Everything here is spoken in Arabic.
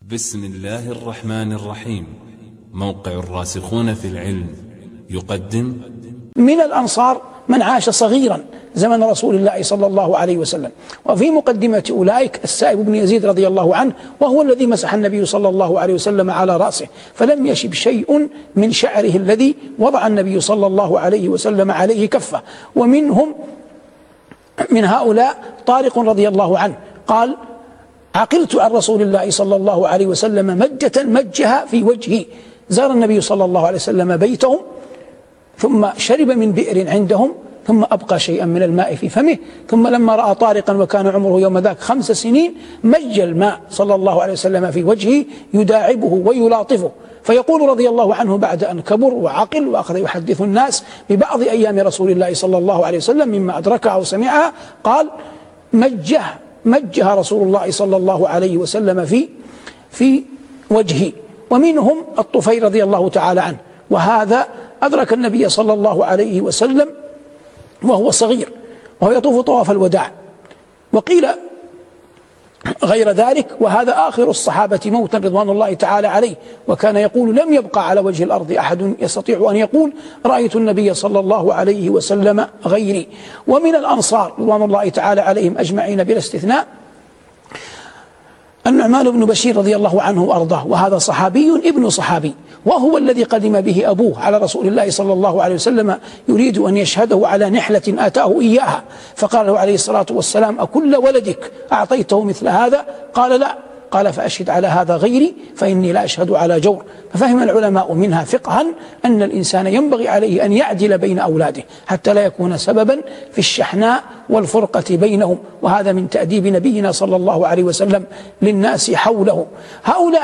بسم الله الرحمن الرحيم. موقع الراسخون في العلم يقدم. من الأنصار من عاش صغيرا زمن رسول الله صلى الله عليه وسلم، وفي مقدمة أولئك السائب بن يزيد رضي الله عنه، وهو الذي مسح النبي صلى الله عليه وسلم على رأسه فلم يشب شيء من شعره الذي وضع النبي صلى الله عليه وسلم عليه كفه. ومنهم من هؤلاء طارق رضي الله عنه قال: عقلت عن رسول الله صلى الله عليه وسلم مجة مجها في وجهي. زار النبي صلى الله عليه وسلم بيتهم ثم شرب من بئر عندهم ثم أبقى شيئا من الماء في فمه، ثم لما رأى طارقا وكان عمره يوم ذاك 5 سنين مج الماء صلى الله عليه وسلم في وجهه يداعبه ويلاطفه. فيقول رضي الله عنه بعد أن كبر وعقل وأخذ يحدث الناس ببعض أيام رسول الله صلى الله عليه وسلم مما أدركها وسمعها، قال: مجها رسول الله صلى الله عليه وسلم في وجهه. ومنهم الطفيل رضي الله تعالى عنه، وهذا أدرك النبي صلى الله عليه وسلم وهو صغير وهو يطوف طواف الوداع، وقيل غير ذلك، وهذا آخر الصحابة موتا رضوان الله تعالى عليه، وكان يقول: لم يبقى على وجه الأرض أحد يستطيع أن يقول رأيت النبي صلى الله عليه وسلم غيري. ومن الأنصار رضوان الله تعالى عليهم أجمعين بلا استثناء النعمان بن بشير رضي الله عنه وأرضاه، وهذا صحابي ابن صحابي، وهو الذي قدم به أبوه على رسول الله صلى الله عليه وسلم يريد أن يشهده على نحلة آتاه إياها، فقال له عليه الصلاة والسلام: أكل ولدك أعطيته مثل هذا؟ قال: لا. قال: فأشهد على هذا غيري فإني لا أشهد على جور. ففهم العلماء منها فقها أن الإنسان ينبغي عليه أن يعدل بين أولاده حتى لا يكون سببا في الشحناء والفرقة بينهم، وهذا من تأديب نبينا صلى الله عليه وسلم للناس حوله. هؤلاء